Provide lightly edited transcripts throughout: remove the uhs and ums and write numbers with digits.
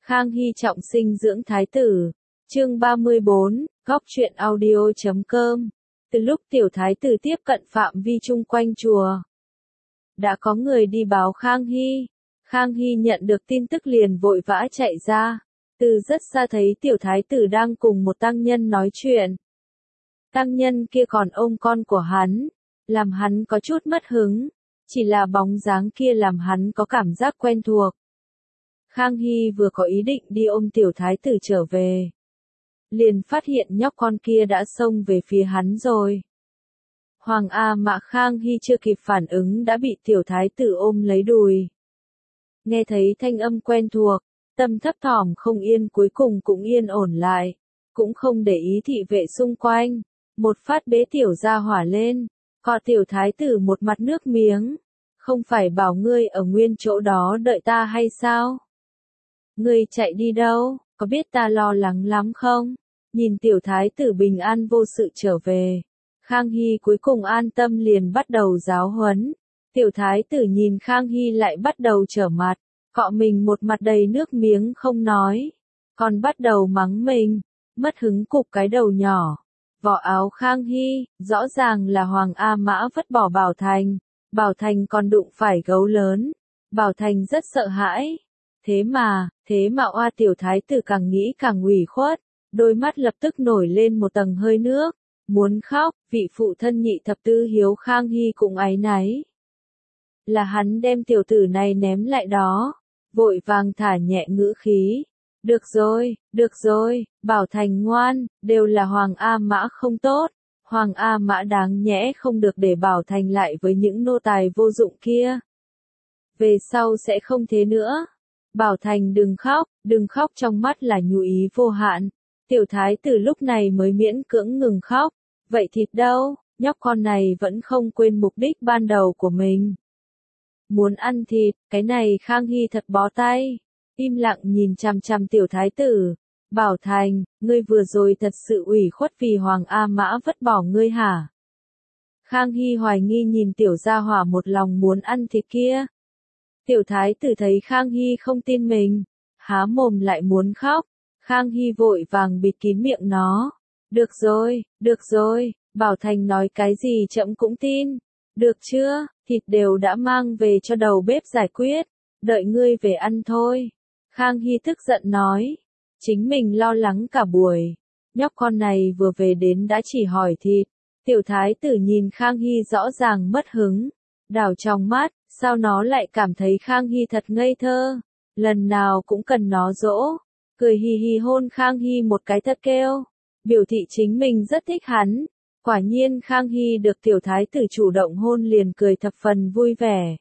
Khang Hy trọng sinh dưỡng thái tử. Chương 34, góc truyện audio.com. Từ lúc tiểu thái tử tiếp cận phạm vi chung quanh chùa, đã có người đi báo Khang Hy. Khang Hy nhận được tin tức liền vội vã chạy ra. Từ rất xa thấy tiểu thái tử đang cùng một tăng nhân nói chuyện. Tăng nhân kia còn ôm con của hắn, làm hắn có chút mất hứng. Chỉ là bóng dáng kia làm hắn có cảm giác quen thuộc. Khang Hy vừa có ý định đi ôm tiểu thái tử trở về, liền phát hiện nhóc con kia đã xông về phía hắn rồi. Hoàng A Mã Khang Hy chưa kịp phản ứng đã bị tiểu thái tử ôm lấy đùi. Nghe thấy thanh âm quen thuộc, tâm thấp thỏm không yên cuối cùng cũng yên ổn lại, cũng không để ý thị vệ xung quanh, một phát bế tiểu gia hỏa lên, cọ tiểu thái tử một mặt nước miếng. Không phải bảo ngươi ở nguyên chỗ đó đợi ta hay sao? Ngươi chạy đi đâu, có biết ta lo lắng lắm không? Nhìn tiểu thái tử bình an vô sự trở về, Khang Hy cuối cùng an tâm liền bắt đầu giáo huấn. Tiểu thái tử nhìn Khang Hy lại bắt đầu trở mặt, cọ mình một mặt đầy nước miếng không nói, còn bắt đầu mắng mình, mất hứng cục cái đầu nhỏ. Vỏ áo Khang Hy, rõ ràng là Hoàng A Mã vứt bỏ Bảo Thành. Bảo Thành còn đụng phải gấu lớn. Bảo Thành rất sợ hãi. Thế mà oa tiểu thái tử càng nghĩ càng ủy khuất. Đôi mắt lập tức nổi lên một tầng hơi nước. Muốn khóc, vị phụ thân nhị thập tứ hiếu Khang Hy cũng áy náy. Là hắn đem tiểu tử này ném lại đó. Vội vàng thả nhẹ ngữ khí. Được rồi, Bảo Thành ngoan, đều là Hoàng A Mã không tốt. Hoàng A Mã đáng nhẽ không được để Bảo Thành lại với những nô tài vô dụng kia. Về sau sẽ không thế nữa. Bảo Thành đừng khóc trong mắt là nhu ý vô hạn. Tiểu thái tử lúc này mới miễn cưỡng ngừng khóc. Vậy thịt đâu, nhóc con này vẫn không quên mục đích ban đầu của mình. Muốn ăn thịt, cái này Khang Hy thật bó tay. Im lặng nhìn chằm chằm tiểu thái tử. Bảo Thành, ngươi vừa rồi thật sự ủy khuất vì Hoàng A Mã vứt bỏ ngươi hả? Khang Hy hoài nghi nhìn tiểu gia hỏa một lòng muốn ăn thịt kia. Tiểu thái tử thấy Khang Hy không tin mình, há mồm lại muốn khóc. Khang Hy vội vàng bịt kín miệng nó. Được rồi, Bảo Thành nói cái gì trẫm cũng tin. Được chưa, thịt đều đã mang về cho đầu bếp giải quyết, đợi ngươi về ăn thôi. Khang Hy tức giận nói. Chính mình lo lắng cả buổi. Nhóc con này vừa về đến đã chỉ hỏi thịt. Tiểu thái tử nhìn Khang Hy rõ ràng mất hứng. Đảo trong mắt, sao nó lại cảm thấy Khang Hy thật ngây thơ. Lần nào cũng cần nó dỗ. Cười hì hì hôn Khang Hy một cái thật kêu. Biểu thị chính mình rất thích hắn. Quả nhiên Khang Hy được tiểu thái tử chủ động hôn liền cười thập phần vui vẻ.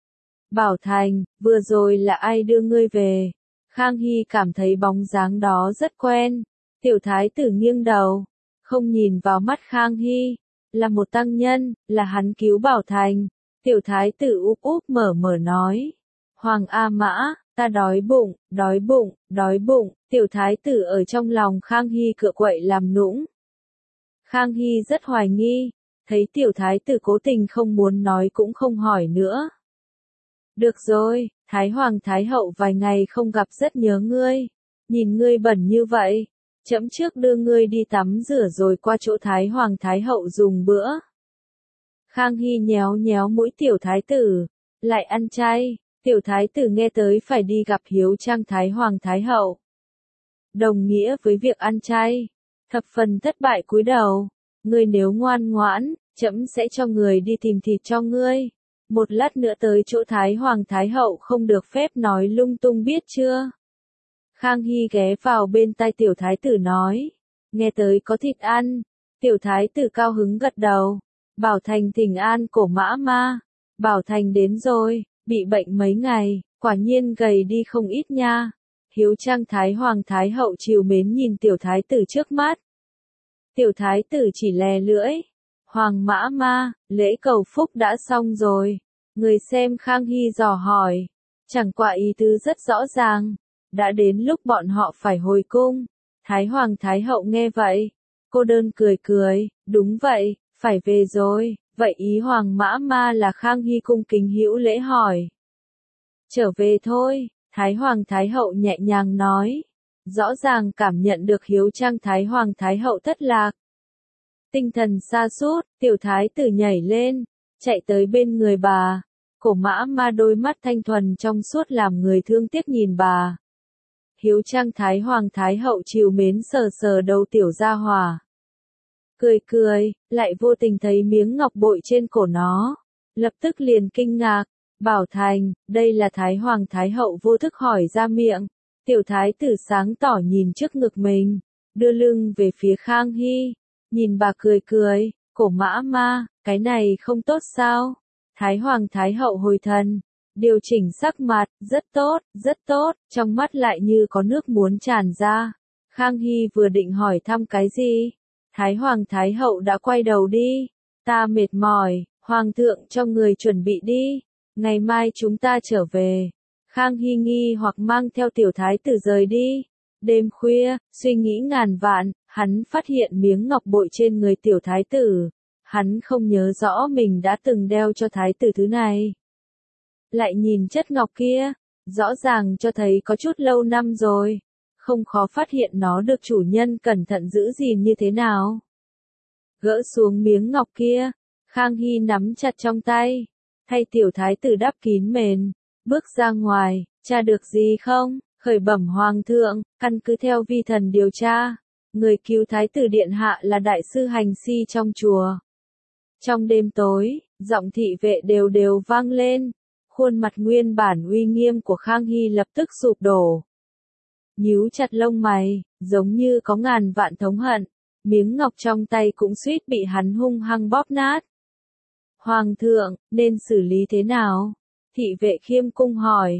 Bảo Thành, vừa rồi là ai đưa ngươi về? Khang Hy cảm thấy bóng dáng đó rất quen. Tiểu thái tử nghiêng đầu, không nhìn vào mắt Khang Hy. Là một tăng nhân, là hắn cứu Bảo Thành. Tiểu thái tử úp úp mở nói. Hoàng A Mã, ta đói bụng. Tiểu thái tử ở trong lòng Khang Hy cựa quậy làm nũng. Khang Hy rất hoài nghi, thấy tiểu thái tử cố tình không muốn nói cũng không hỏi nữa. Được rồi, Thái Hoàng Thái Hậu vài ngày không gặp rất nhớ ngươi. Nhìn ngươi bẩn như vậy, trẫm trước đưa ngươi đi tắm rửa rồi qua chỗ Thái Hoàng Thái Hậu dùng bữa. Khang Hy nhéo mũi tiểu thái tử, lại ăn chay. Tiểu thái tử nghe tới phải đi gặp hiếu trang Thái Hoàng Thái Hậu. Đồng nghĩa với việc ăn chay. Thập phần thất bại cúi đầu. Ngươi nếu ngoan ngoãn, trẫm sẽ cho người đi tìm thịt cho ngươi. Một lát nữa tới chỗ Thái Hoàng Thái Hậu không được phép nói lung tung biết chưa? Khang Hy ghé vào bên tai tiểu thái tử nói. Nghe tới có thịt ăn. Tiểu thái tử cao hứng gật đầu. Bảo Thành thỉnh an cổ mã ma. Bảo Thành đến rồi, bị bệnh mấy ngày, quả nhiên gầy đi không ít nha. Hiếu trang Thái Hoàng Thái Hậu trìu mến nhìn tiểu thái tử trước mắt. Tiểu thái tử chỉ lè lưỡi. Hoàng mã ma, lễ cầu phúc đã xong rồi. Người xem Khang Hy dò hỏi. Chẳng qua ý tứ rất rõ ràng. Đã đến lúc bọn họ phải hồi cung. Thái Hoàng Thái Hậu nghe vậy. Cô đơn cười. Đúng vậy, phải về rồi. Vậy ý Hoàng mã ma là Khang Hy cung kính hữu lễ hỏi. Trở về thôi. Thái Hoàng Thái Hậu nhẹ nhàng nói. Rõ ràng cảm nhận được Hiếu Trang Thái Hoàng Thái Hậu thất lạc. Tinh thần sa sút, tiểu thái tử nhảy lên, chạy tới bên người bà. Cổ Mã Ma đôi mắt thanh thuần trong suốt làm người thương tiếc nhìn bà. Hiếu Trang Thái Hoàng Thái Hậu trìu mến sờ sờ đầu tiểu gia hỏa. Cười cười, lại vô tình thấy miếng ngọc bội trên cổ nó. Lập tức liền kinh ngạc. Bảo Thành, đây là Thái Hoàng Thái Hậu vô thức hỏi ra miệng. Tiểu thái tử sáng tỏ nhìn trước ngực mình, đưa lưng về phía Khang Hy. Nhìn bà cười cười, Cổ Mã Ma, cái này không tốt sao? Thái Hoàng Thái Hậu hồi thần, điều chỉnh sắc mặt, rất tốt, trong mắt lại như có nước muốn tràn ra. Khang Hy vừa định hỏi thăm cái gì? Thái Hoàng Thái Hậu đã quay đầu đi. Ta mệt mỏi, Hoàng thượng cho người chuẩn bị đi. Ngày mai chúng ta trở về. Khang Hy nghi hoặc mang theo tiểu thái tử rời đi. Đêm khuya, suy nghĩ ngàn vạn, hắn phát hiện miếng ngọc bội trên người tiểu thái tử. Hắn không nhớ rõ mình đã từng đeo cho thái tử thứ này. Lại nhìn chất ngọc kia, rõ ràng cho thấy có chút lâu năm rồi. Không khó phát hiện nó được chủ nhân cẩn thận giữ gìn như thế nào. Gỡ xuống miếng ngọc kia, Khang Hy nắm chặt trong tay, thay tiểu thái tử đắp kín mền, bước ra ngoài, tra được gì không? Khởi bẩm hoàng thượng, căn cứ theo vi thần điều tra, người cứu thái tử điện hạ là đại sư hành si trong chùa. Trong đêm tối, giọng thị vệ đều đều vang lên, khuôn mặt nguyên bản uy nghiêm của Khang Hy lập tức sụp đổ. Nhíu chặt lông mày, giống như có ngàn vạn thống hận, miếng ngọc trong tay cũng suýt bị hắn hung hăng bóp nát. Hoàng thượng, nên xử lý thế nào? Thị vệ khiêm cung hỏi.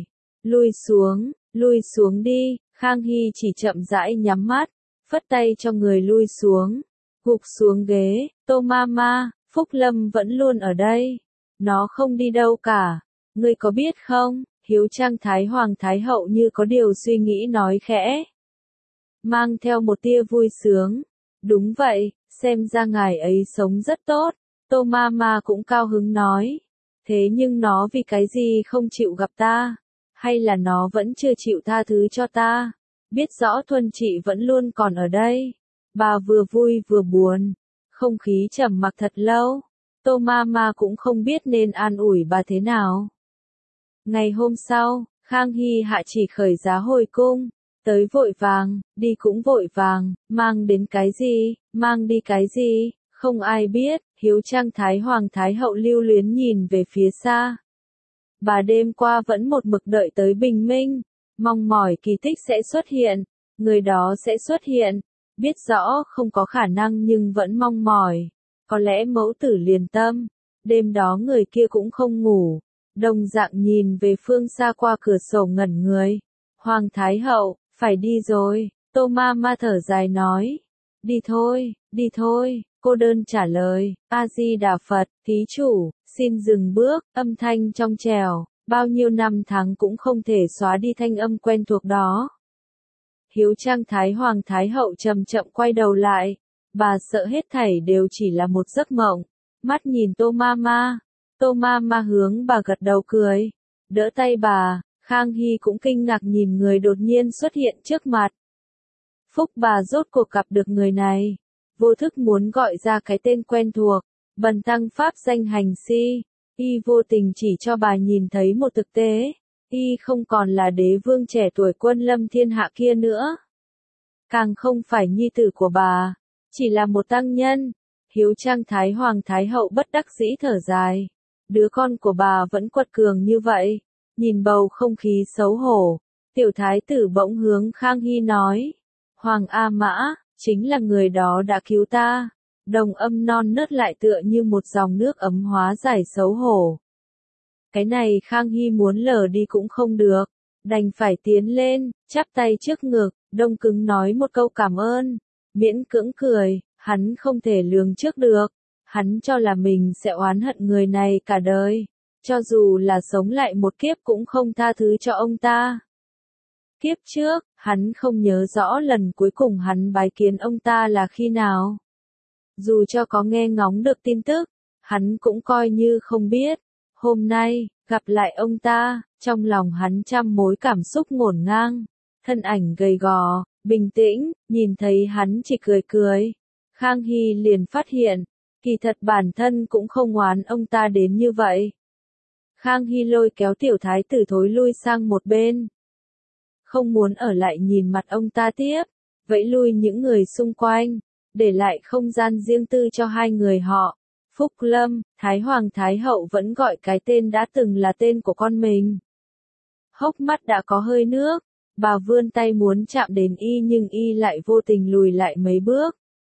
Lui xuống đi, Khang Hy chỉ chậm rãi nhắm mắt, phất tay cho người lui xuống, gục xuống ghế. Tô Mama, Phúc Lâm vẫn luôn ở đây, nó không đi đâu cả, ngươi có biết không? Hiếu Trang Thái Hoàng Thái Hậu như có điều suy nghĩ nói khẽ, mang theo một tia vui sướng. Đúng vậy, xem ra ngài ấy sống rất tốt. Tô Mama cũng cao hứng nói, thế nhưng nó vì cái gì không chịu gặp ta? Hay là nó vẫn chưa chịu tha thứ cho ta? Biết rõ Thuần chị vẫn luôn còn ở đây. Bà vừa vui vừa buồn, không khí trầm mặc thật lâu. Tô Mama cũng không biết nên an ủi bà thế nào. Ngày hôm sau, Khang Hy hạ chỉ khởi giá hồi cung, tới vội vàng, đi cũng vội vàng, mang đến cái gì, mang đi cái gì, không ai biết. Hiếu Trang Thái Hoàng Thái Hậu lưu luyến nhìn về phía xa. Bà đêm qua vẫn một mực đợi tới bình minh, mong mỏi kỳ tích sẽ xuất hiện, người đó sẽ xuất hiện, biết rõ không có khả năng nhưng vẫn mong mỏi, có lẽ mẫu tử liền tâm. Đêm đó người kia cũng không ngủ, đồng dạng nhìn về phương xa qua cửa sổ ngẩn người. Hoàng Thái Hậu, phải đi rồi, Tô Mama thở dài nói. Đi thôi, cô đơn trả lời. A Di Đà Phật, thí chủ, xin dừng bước. Âm thanh trong trẻo, bao nhiêu năm tháng cũng không thể xóa đi thanh âm quen thuộc đó. Hiếu Trang Thái Hoàng Thái Hậu chậm chậm quay đầu lại, bà sợ hết thảy đều chỉ là một giấc mộng. Mắt nhìn Tô Mama, Tô Mama hướng bà gật đầu cười, đỡ tay bà. Khang Hy cũng kinh ngạc nhìn người đột nhiên xuất hiện trước mặt. Phúc bà rốt cuộc gặp được người này, vô thức muốn gọi ra cái tên quen thuộc, Bần tăng pháp danh hành si. Y vô tình chỉ cho bà nhìn thấy một thực tế, y không còn là đế vương trẻ tuổi quân lâm thiên hạ kia nữa, càng không phải nhi tử của bà, chỉ là một tăng nhân. Hiếu Trang Thái Hoàng Thái Hậu bất đắc dĩ thở dài, đứa con của bà vẫn quật cường như vậy. Nhìn bầu không khí xấu hổ, tiểu thái tử bỗng hướng Khang Hy nói, Hoàng A Mã, chính là người đó đã cứu ta. Đồng âm non nớt lại tựa như một dòng nước ấm hóa giải xấu hổ. Cái này Khang Hy muốn lờ đi cũng không được, đành phải tiến lên, chắp tay trước ngực, đông cứng nói một câu cảm ơn, miễn cưỡng cười. Hắn không thể lường trước được, hắn cho là mình sẽ oán hận người này cả đời, cho dù là sống lại một kiếp cũng không tha thứ cho ông ta. Kiếp trước, hắn không nhớ rõ lần cuối cùng hắn bái kiến ông ta là khi nào. Dù cho có nghe ngóng được tin tức, hắn cũng coi như không biết. Hôm nay, Gặp lại ông ta, trong lòng hắn trăm mối cảm xúc ngổn ngang. Thân ảnh gầy gò, bình tĩnh, nhìn thấy hắn chỉ cười cười. Khang Hy liền phát hiện, kỳ thật bản thân cũng không oán ông ta đến như vậy. Khang Hy lôi kéo tiểu thái tử thối lui sang một bên. Không muốn ở lại nhìn mặt ông ta tiếp, vẫy lui những người xung quanh, để lại không gian riêng tư cho hai người họ. Phúc Lâm, Thái Hoàng Thái Hậu vẫn gọi cái tên đã từng là tên của con mình. Hốc mắt đã có hơi nước, bà vươn tay muốn chạm đến y nhưng y lại vô tình lùi lại mấy bước.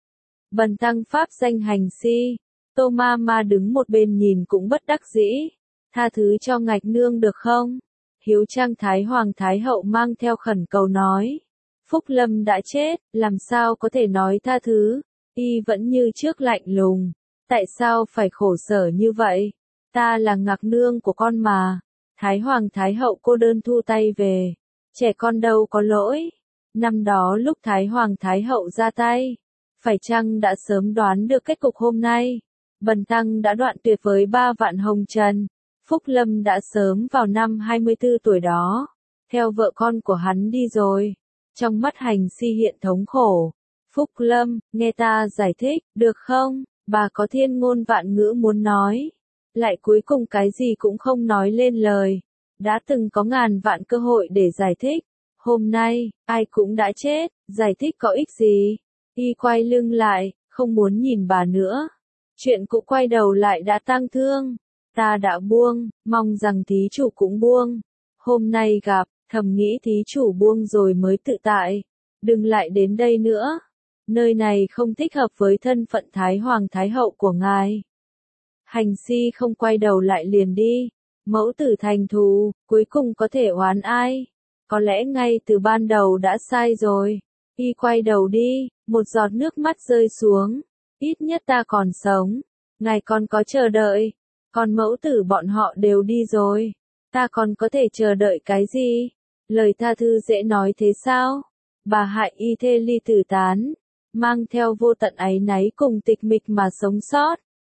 Bần tăng pháp danh Hành Si, Tô Ma Ma đứng một bên nhìn cũng bất đắc dĩ. Tha thứ cho ngạch nương được không? Hiếu trang Thái Hoàng Thái Hậu mang theo khẩn cầu nói. Phúc Lâm đã chết, làm sao có thể nói tha thứ? Y vẫn như trước lạnh lùng. Tại sao phải khổ sở như vậy? Ta là ngạc nương của con mà. Thái Hoàng Thái Hậu cô đơn thu tay về. Trẻ con đâu có lỗi. Năm đó lúc Thái Hoàng Thái Hậu ra tay, phải chăng đã sớm đoán được kết cục hôm nay? Bần tăng đã đoạn tuyệt với 3 vạn hồng trần. Phúc Lâm đã sớm vào năm 24 tuổi đó, theo vợ con của hắn đi rồi. Trong mắt Hành Si hiện thống khổ. Phúc Lâm, nghe ta giải thích, được không? Bà có thiên ngôn vạn ngữ muốn nói, lại cuối cùng cái gì cũng không nói lên lời. Đã từng có ngàn vạn cơ hội để giải thích. Hôm nay, ai cũng đã chết, giải thích có ích gì? Y quay lưng lại, không muốn nhìn bà nữa. Chuyện cũ quay đầu lại đã tang thương. Ta đã buông, mong rằng thí chủ cũng buông. Hôm nay gặp, thầm nghĩ thí chủ buông rồi mới tự tại. Đừng lại đến đây nữa. Nơi này không thích hợp với thân phận Thái Hoàng Thái Hậu của ngài. Hành Si không quay đầu lại liền đi. Mẫu tử thành thù, cuối cùng có thể oán ai? Có lẽ ngay từ ban đầu đã sai rồi. Y quay đầu đi, một giọt nước mắt rơi xuống. Ít nhất ta còn sống. Ngài còn có chờ đợi. Còn mẫu tử bọn họ đều đi rồi. Ta còn có thể chờ đợi cái gì? Lời tha thứ dễ nói thế sao? Bà hại y thê ly tử tán, mang theo vô tận áy náy cùng tịch mịch mà sống sót.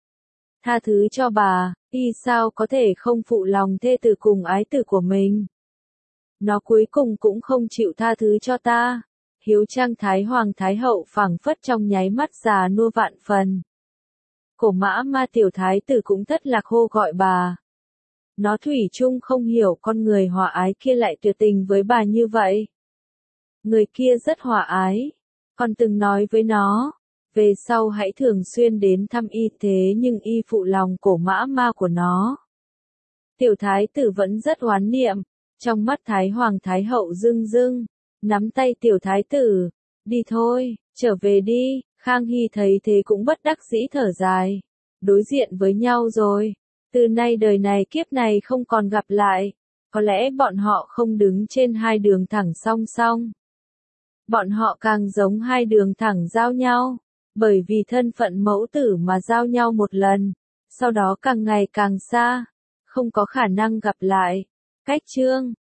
Tha thứ cho bà, y sao có thể không phụ lòng thê tử cùng ái tử của mình? Nó cuối cùng cũng không chịu tha thứ cho ta. Hiếu trang Thái Hoàng Thái Hậu phảng phất trong nháy mắt già nua vạn phần. Cổ Mã Ma tiểu thái tử cũng thất lạc hô gọi bà. Nó thủy chung không hiểu con người hòa ái kia lại tuyệt tình với bà như vậy. Người kia rất hòa ái, còn từng nói với nó, về sau hãy thường xuyên đến thăm y, thế nhưng y phụ lòng Cổ Mã Ma của nó. Tiểu thái tử vẫn rất oán niệm, trong mắt Thái Hoàng Thái Hậu rưng rưng, nắm tay tiểu thái tử, đi thôi, trở về đi. Khang Hy thấy thế cũng bất đắc dĩ thở dài, đối diện với nhau rồi, từ nay đời này kiếp này không còn gặp lại, có lẽ bọn họ không đứng trên hai đường thẳng song song. Bọn họ càng giống hai đường thẳng giao nhau, bởi vì thân phận mẫu tử mà giao nhau một lần, sau đó càng ngày càng xa, không có khả năng gặp lại. Cách chương